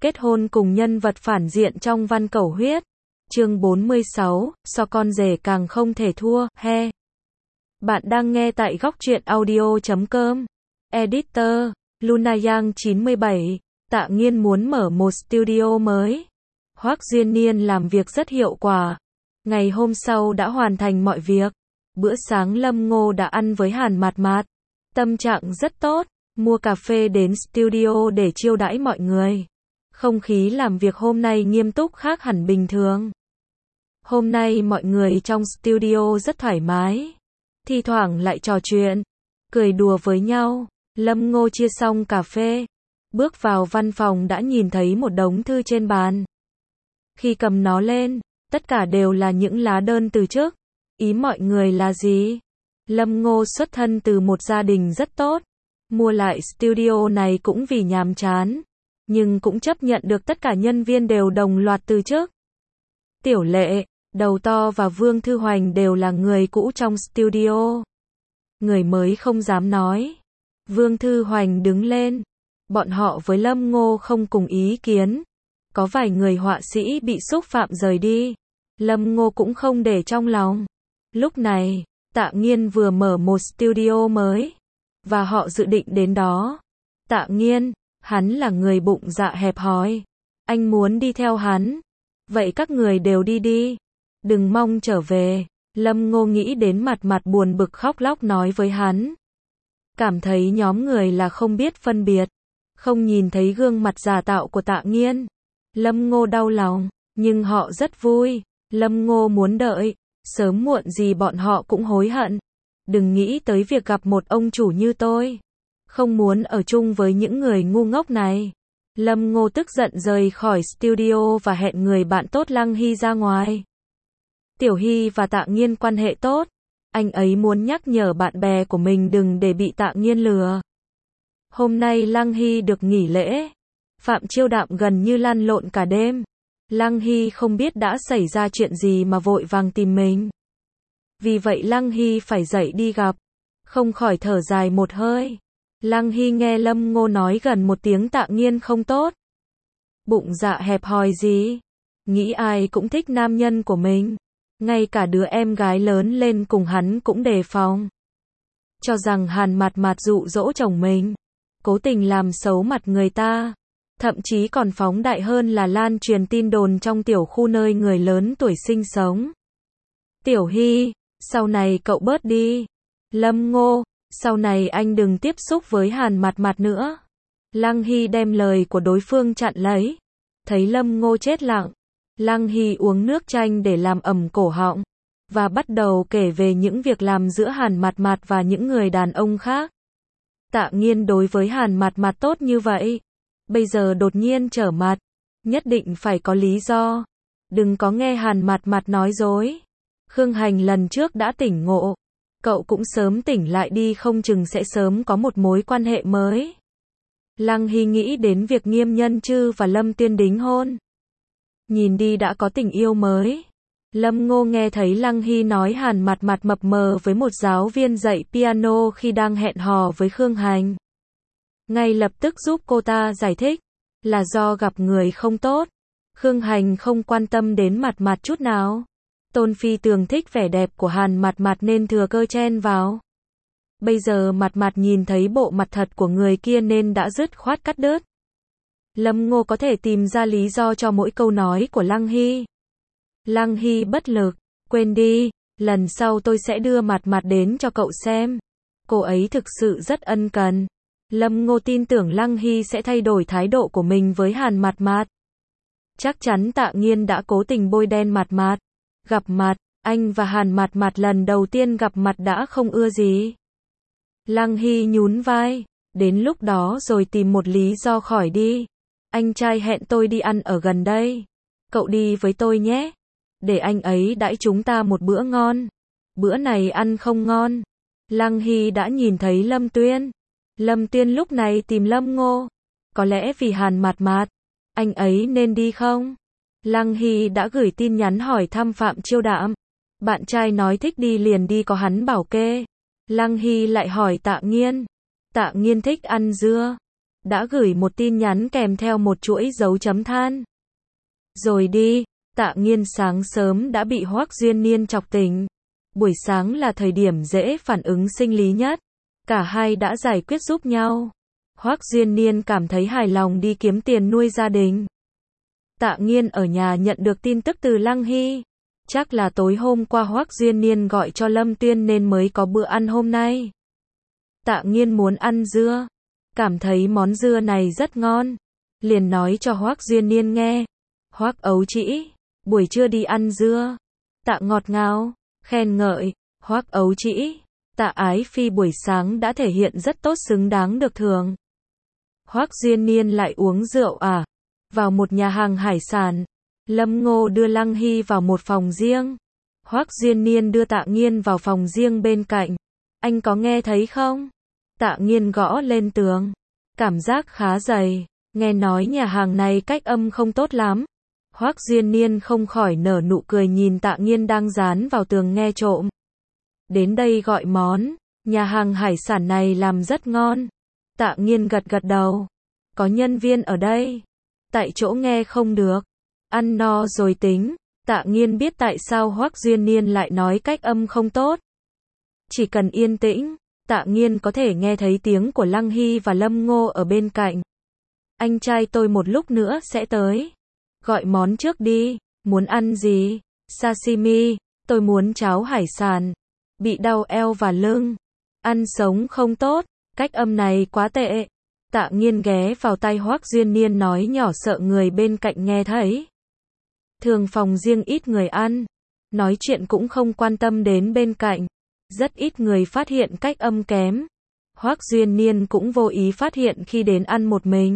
Kết hôn cùng nhân vật phản diện trong Văn Cẩu Huyết. Chương 46, so con rể càng không thể thua, he. Bạn đang nghe tại góc truyện audio.com. Editor, Lunayang 97. Tạ Nghiên muốn mở một studio mới. Hoắc Duyên Niên làm việc rất hiệu quả. Ngày hôm sau đã hoàn thành mọi việc. Bữa sáng Lâm Ngô đã ăn với Hàn Mạt Mạt. Tâm trạng rất tốt, mua cà phê đến studio để chiêu đãi mọi người. Không khí làm việc hôm nay nghiêm túc khác hẳn bình thường. Hôm nay mọi người trong studio rất thoải mái. Thi thoảng lại trò chuyện, cười đùa với nhau. Lâm Ngô chia xong cà phê, bước vào văn phòng đã nhìn thấy một đống thư trên bàn. Khi cầm nó lên, tất cả đều là những lá đơn từ chức. Ý mọi người là gì? Lâm Ngô xuất thân từ một gia đình rất tốt. Mua lại studio này cũng vì nhàm chán. Nhưng cũng chấp nhận được tất cả nhân viên đều đồng loạt từ chức. Tiểu Lệ, Đầu To và Vương Thư Hoành đều là người cũ trong studio. Người mới không dám nói. Vương Thư Hoành đứng lên. Bọn họ với Lâm Ngô không cùng ý kiến. Có vài người họa sĩ bị xúc phạm rời đi. Lâm Ngô cũng không để trong lòng. Lúc này, Tạ Nghiên vừa mở một studio mới. Và họ dự định đến đó. Tạ Nghiên, hắn là người bụng dạ hẹp hòi. Anh muốn đi theo hắn. Vậy các người đều đi đi. Đừng mong trở về. Lâm Ngô nghĩ đến Mạt Mạt buồn bực khóc lóc nói với hắn. Cảm thấy nhóm người là không biết phân biệt. Không nhìn thấy gương mặt giả tạo của Tạ Nghiên. Lâm Ngô đau lòng, nhưng họ rất vui. Lâm Ngô muốn đợi. Sớm muộn gì bọn họ cũng hối hận. Đừng nghĩ tới việc gặp một ông chủ như tôi. Không muốn ở chung với những người ngu ngốc này. Lâm Ngô tức giận rời khỏi studio và hẹn người bạn tốt Lăng Hy ra ngoài. Tiểu Hy và Tạ Nghiên quan hệ tốt. Anh ấy muốn nhắc nhở bạn bè của mình đừng để bị Tạ Nghiên lừa. Hôm nay Lăng Hy được nghỉ lễ. Phạm Chiêu Đạm gần như lăn lộn cả đêm. Lăng Hy không biết đã xảy ra chuyện gì mà vội vàng tìm mình. Vì vậy Lăng Hy phải dậy đi gặp. Không khỏi thở dài một hơi. Lăng Hy nghe Lâm Ngô nói gần một tiếng Tạ Nghiên không tốt. Bụng dạ hẹp hòi gì? Nghĩ ai cũng thích nam nhân của mình. Ngay cả đứa em gái lớn lên cùng hắn cũng đề phòng. Cho rằng Hàn Mạt Mạt dụ dỗ chồng mình. Cố tình làm xấu mặt người ta. Thậm chí còn phóng đại hơn là lan truyền tin đồn trong tiểu khu nơi người lớn tuổi sinh sống. Tiểu Hy, sau này cậu bớt đi. Lâm Ngô, sau này anh đừng tiếp xúc với Hàn Mạt Mạt nữa. Lăng Hy đem lời của đối phương chặn lấy. Thấy Lâm Ngô chết lặng. Lăng Hy uống nước chanh để làm ẩm cổ họng. Và bắt đầu kể về những việc làm giữa Hàn Mạt Mạt và những người đàn ông khác. Tạ Nghiên đối với Hàn Mạt Mạt tốt như vậy. Bây giờ đột nhiên trở mặt. Nhất định phải có lý do. Đừng có nghe Hàn Mạt Mạt nói dối. Khương Hành lần trước đã tỉnh ngộ. Cậu cũng sớm tỉnh lại đi, không chừng sẽ sớm có một mối quan hệ mới. Lăng Hy nghĩ đến việc Nghiêm Nhân Chư và Lâm Tuyên đính hôn. Nhìn đi đã có tình yêu mới. Lâm Ngô nghe thấy Lăng Hy nói Hàn Mạt Mạt mập mờ với một giáo viên dạy piano khi đang hẹn hò với Khương Hành. Ngay lập tức giúp cô ta giải thích. Là do gặp người không tốt. Khương Hành không quan tâm đến Mạt Mạt chút nào. Tôn Phi Tường thích vẻ đẹp của Hàn Mạt Mạt nên thừa cơ chen vào. Bây giờ Mạt Mạt nhìn thấy bộ mặt thật của người kia nên đã dứt khoát cắt đứt. Lâm Ngô có thể tìm ra lý do cho mỗi câu nói của Lăng Hy. Lăng Hy bất lực. Quên đi, lần sau tôi sẽ đưa Mạt Mạt đến cho cậu xem. Cô ấy thực sự rất ân cần. Lâm Ngô tin tưởng Lăng Hy sẽ thay đổi thái độ của mình với Hàn Mạt Mạt. Chắc chắn Tạ Nghiên đã cố tình bôi đen Mạt Mạt. Gặp mặt, anh và Hàn Mạt Mạt lần đầu tiên gặp mặt đã không ưa gì. Lăng Hy nhún vai. Đến lúc đó rồi tìm một lý do khỏi đi. Anh trai hẹn tôi đi ăn ở gần đây. Cậu đi với tôi nhé. Để anh ấy đãi chúng ta một bữa ngon. Bữa này ăn không ngon. Lăng Hy đã nhìn thấy Lâm Tuyên. Lâm Tuyên lúc này tìm Lâm Ngô. Có lẽ vì Hàn Mạt Mạt. Anh ấy nên đi không? Lăng Hy đã gửi tin nhắn hỏi thăm Phạm Chiêu Đạm. Bạn trai nói thích đi liền đi, có hắn bảo kê. Lăng Hy lại hỏi Tạ Nghiên. Tạ Nghiên thích ăn dưa. đã gửi một tin nhắn kèm theo một chuỗi dấu chấm than. Rồi đi, Tạ Nghiên sáng sớm đã bị Hoắc Duyên Niên chọc tỉnh. Buổi sáng là thời điểm dễ phản ứng sinh lý nhất. Cả hai đã giải quyết giúp nhau. Hoắc Duyên Niên cảm thấy hài lòng đi kiếm tiền nuôi gia đình. Tạ Nghiên ở nhà nhận được tin tức từ Lăng Hy. Chắc là tối hôm qua Hoắc Duyên Niên gọi cho Lâm Tuyên nên mới có bữa ăn hôm nay. Tạ Nghiên muốn ăn dưa. Cảm thấy món dưa này rất ngon. Liền nói cho Hoắc Duyên Niên nghe. Hoắc ấu trĩ, buổi trưa đi ăn dưa. Tạ ngọt ngào, khen ngợi. Hoắc ấu trĩ, Tạ Ái Phi buổi sáng đã thể hiện rất tốt, xứng đáng được thưởng. Hoắc Duyên Niên lại uống rượu à? Vào một nhà hàng hải sản, Lâm Ngô đưa Lăng Hy vào một phòng riêng. Hoắc Duyên Niên đưa Tạ Nghiên vào phòng riêng bên cạnh. Anh có nghe thấy không? Tạ Nghiên gõ lên tường. Cảm giác khá dày. Nghe nói nhà hàng này cách âm không tốt lắm. Hoắc Duyên Niên không khỏi nở nụ cười nhìn Tạ Nghiên đang dán vào tường nghe trộm. Đến đây gọi món. Nhà hàng hải sản này làm rất ngon. Tạ Nghiên gật gật đầu. Có nhân viên ở đây. Tại chỗ nghe không được. Ăn no rồi tính. Tạ Nghiên biết tại sao Hoắc Duyên Niên lại nói cách âm không tốt. Chỉ cần yên tĩnh, Tạ Nghiên có thể nghe thấy tiếng của Lăng Hy và Lâm Ngô ở bên cạnh. Anh trai tôi một lúc nữa sẽ tới. Gọi món trước đi. Muốn ăn gì? Sashimi. Tôi muốn cháo hải sản. Bị đau eo và lưng. Ăn sống không tốt. Cách âm này quá tệ. Tạ Nghiên ghé vào tai Hoắc Duyên Niên nói nhỏ sợ người bên cạnh nghe thấy. Thường phòng riêng ít người ăn. Nói chuyện cũng không quan tâm đến bên cạnh. Rất ít người phát hiện cách âm kém. Hoắc Duyên Niên cũng vô ý phát hiện khi đến ăn một mình.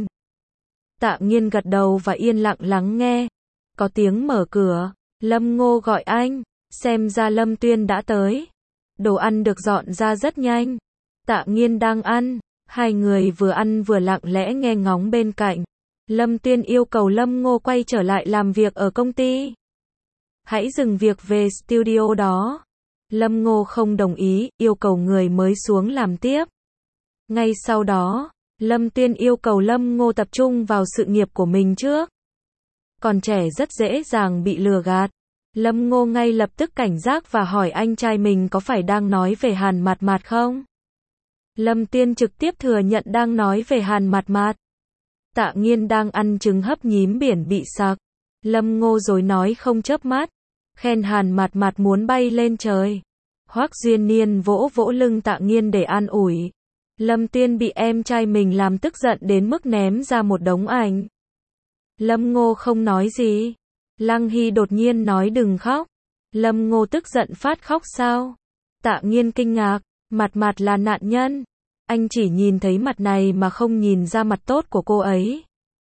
Tạ Nghiên gật đầu và yên lặng lắng nghe. Có tiếng mở cửa. Lâm Ngô gọi anh. Xem ra Lâm Tuyên đã tới. Đồ ăn được dọn ra rất nhanh. Tạ Nghiên đang ăn. Hai người vừa ăn vừa lặng lẽ nghe ngóng bên cạnh. Lâm Tuyên yêu cầu Lâm Ngô quay trở lại làm việc ở công ty. Hãy dừng việc về studio đó. Lâm Ngô không đồng ý, yêu cầu người mới xuống làm tiếp. Ngay sau đó, Lâm Tuyên yêu cầu Lâm Ngô tập trung vào sự nghiệp của mình trước. Còn trẻ rất dễ dàng bị lừa gạt. Lâm Ngô ngay lập tức cảnh giác và hỏi anh trai mình có phải đang nói về Hàn Mạt Mạt không? Lâm Tuyên trực tiếp thừa nhận đang nói về Hàn Mạt Mạt. Tạ Nghiên đang ăn trứng hấp nhím biển bị sặc. Lâm Ngô rồi nói không chớp mắt. Khen Hàn Mạt Mạt muốn bay lên trời. Hoắc Duyên Niên vỗ vỗ lưng Tạ Nghiên để an ủi. Lâm Tuyên bị em trai mình làm tức giận đến mức ném ra một đống ảnh. Lâm Ngô không nói gì. Lăng Hy đột nhiên nói đừng khóc. Lâm Ngô tức giận phát khóc sao? Tạ Nghiên kinh ngạc. Mạt Mạt là nạn nhân. Anh chỉ nhìn thấy mặt này mà không nhìn ra mặt tốt của cô ấy.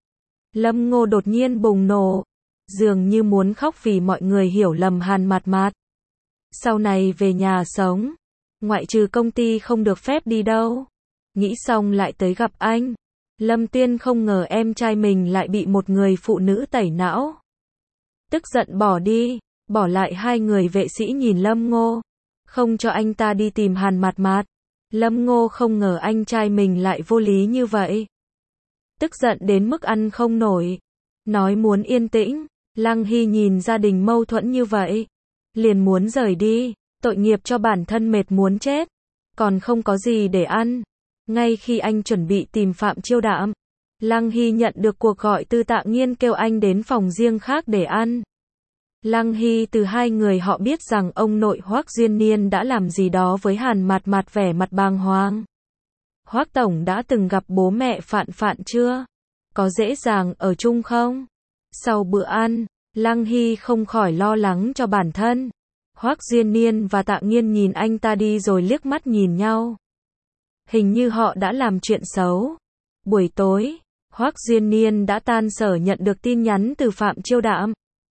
Lâm Ngô đột nhiên bùng nổ. Dường như muốn khóc vì mọi người hiểu lầm Hàn Mạt Mạt. Sau này về nhà sống. Ngoại trừ công ty không được phép đi đâu. Nghĩ xong lại tới gặp anh. Lâm Tuyên không ngờ em trai mình lại bị một người phụ nữ tẩy não. Tức giận bỏ đi. Bỏ lại hai người vệ sĩ nhìn Lâm Ngô. Không cho anh ta đi tìm Hàn Mạt Mạt. Lâm Ngô không ngờ anh trai mình lại vô lý như vậy. Tức giận đến mức ăn không nổi. Nói muốn yên tĩnh. Lăng Hy nhìn gia đình mâu thuẫn như vậy. Liền muốn rời đi. Tội nghiệp cho bản thân mệt muốn chết. Còn không có gì để ăn. Ngay khi anh chuẩn bị tìm Phạm Chiêu Đạm. Lăng Hy nhận được cuộc gọi từ Tạ Nghiên kêu anh đến phòng riêng khác để ăn. Lăng Hy từ hai người họ biết rằng ông nội Hoắc Duyên Niên đã làm gì đó với Hàn Mạt Mạt vẻ mặt bàng hoàng. Hoắc tổng đã từng gặp bố mẹ Phạn Phạn chưa? Có dễ dàng ở chung không? Sau bữa ăn, Lăng Hy không khỏi lo lắng cho bản thân. Hoắc Duyên Niên và Tạ Nghiên nhìn anh ta đi rồi liếc mắt nhìn nhau. Hình như họ đã làm chuyện xấu. Buổi tối, Hoắc Duyên Niên đã tan sở nhận được tin nhắn từ Phạm Chiêu Đạm.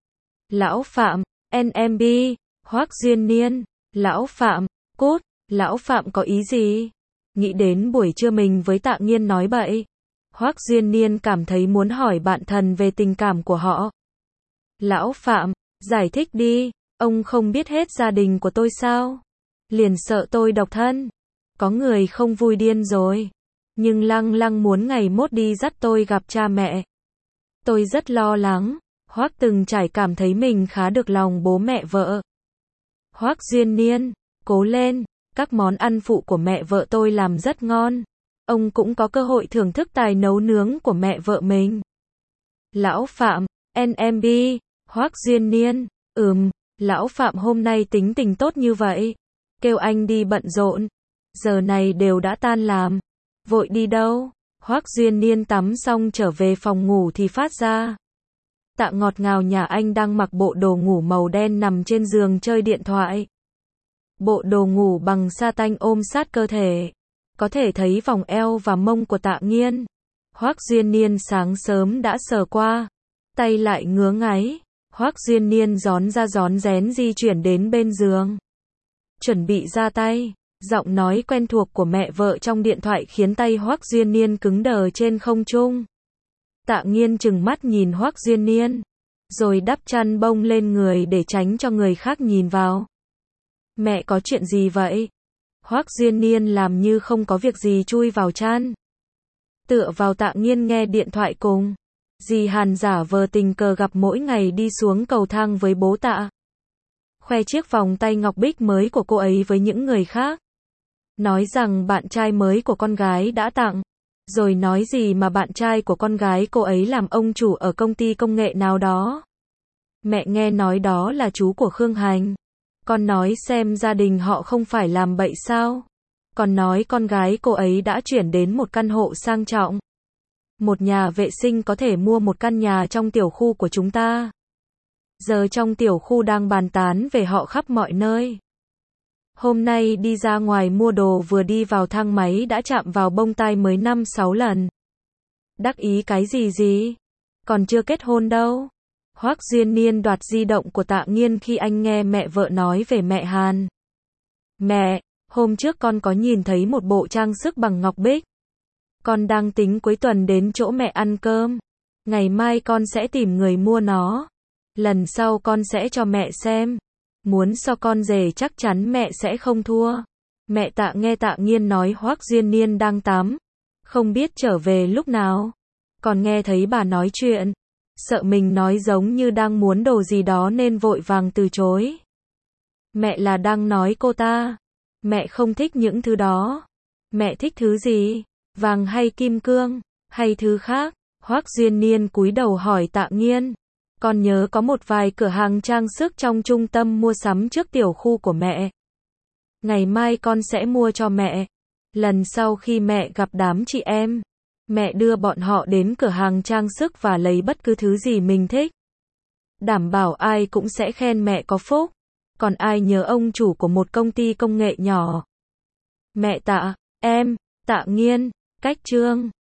Lão Phạm, NMB, Hoắc Duyên Niên, Lão Phạm, cút, Lão Phạm có ý gì? Nghĩ đến buổi trưa mình với Tạ Nghiên nói bậy. Hoắc Duyên Niên cảm thấy muốn hỏi bạn thân về tình cảm của họ. Lão Phạm, giải thích đi, ông không biết hết gia đình của tôi sao? Liền sợ tôi độc thân. Có người không vui điên rồi. Nhưng Lăng Lăng muốn ngày mốt đi dắt tôi gặp cha mẹ. Tôi rất lo lắng. Hoắc Từng Trải cảm thấy mình khá được lòng bố mẹ vợ. Hoắc Duyên Niên, cố lên, các món ăn phụ của mẹ vợ tôi làm rất ngon. Ông cũng có cơ hội thưởng thức tài nấu nướng của mẹ vợ mình. Lão Phạm, NMB, Hoắc Duyên Niên, Lão Phạm hôm nay tính tình tốt như vậy. Kêu anh đi bận rộn. Giờ này đều đã tan làm. Vội đi đâu? Hoắc Duyên Niên tắm xong trở về phòng ngủ thì phát ra. Tạ ngọt ngào nhà anh đang mặc bộ đồ ngủ màu đen nằm trên giường chơi điện thoại. Bộ đồ ngủ bằng sa tanh ôm sát cơ thể. Có thể thấy vòng eo và mông của Tạ Nghiên. Hoắc Duyên Niên sáng sớm đã sờ qua. Tay lại ngứa ngáy. Hoắc Duyên Niên rón ra rón rén di chuyển đến bên giường. Chuẩn bị ra tay. Giọng nói quen thuộc của mẹ vợ trong điện thoại khiến tay Hoắc Duyên Niên cứng đờ trên không trung. Tạ Nghiên trừng mắt nhìn Hoắc Duyên Niên. Rồi đắp chăn bông lên người để tránh cho người khác nhìn vào. Mẹ có chuyện gì vậy? Hoắc Duyên Niên làm như không có việc gì chui vào chăn. Tựa vào Tạ Nghiên nghe điện thoại cùng. Dì Hàn giả vờ tình cờ gặp mỗi ngày đi xuống cầu thang với bố Tạ. Khoe chiếc vòng tay ngọc bích mới của cô ấy với những người khác. Nói rằng bạn trai mới của con gái đã tặng. Rồi nói gì mà bạn trai của con gái cô ấy làm ông chủ ở công ty công nghệ nào đó. Mẹ nghe nói đó là chú của Khương Hành. Con nói xem gia đình họ không phải làm bậy sao. Con nói con gái cô ấy đã chuyển đến một căn hộ sang trọng. Một nhà vệ sinh có thể mua một căn nhà trong tiểu khu của chúng ta. Giờ trong tiểu khu đang bàn tán về họ khắp mọi nơi. Hôm nay đi ra ngoài mua đồ vừa đi vào thang máy đã chạm vào bông tai mới 5-6 lần. Đắc ý cái gì? Còn chưa kết hôn đâu. Hoắc Duyên Niên đoạt di động của Tạ Nghiên khi anh nghe mẹ vợ nói về mẹ Hàn. Mẹ, hôm trước con có nhìn thấy một bộ trang sức bằng ngọc bích. Con đang tính cuối tuần đến chỗ mẹ ăn cơm. Ngày mai con sẽ tìm người mua nó. Lần sau con sẽ cho mẹ xem. Muốn so con rể chắc chắn mẹ sẽ không thua. Mẹ Tạ nghe Tạ Nghiên nói Hoắc Duyên Niên đang tắm. Không biết trở về lúc nào. Còn nghe thấy bà nói chuyện. Sợ mình nói giống như đang muốn đồ gì đó nên vội vàng từ chối. Mẹ là đang nói cô ta. Mẹ không thích những thứ đó. Mẹ thích thứ gì? Vàng hay kim cương? Hay thứ khác? Hoắc Duyên Niên cúi đầu hỏi Tạ Nghiên. Con nhớ có một vài cửa hàng trang sức trong trung tâm mua sắm trước tiểu khu của mẹ. Ngày mai con sẽ mua cho mẹ. Lần sau khi mẹ gặp đám chị em, mẹ đưa bọn họ đến cửa hàng trang sức và lấy bất cứ thứ gì mình thích. Đảm bảo ai cũng sẽ khen mẹ có phúc. Còn ai nhớ ông chủ của một công ty công nghệ nhỏ. Mẹ Tạ, em, Tạ Nghiên, cách chương.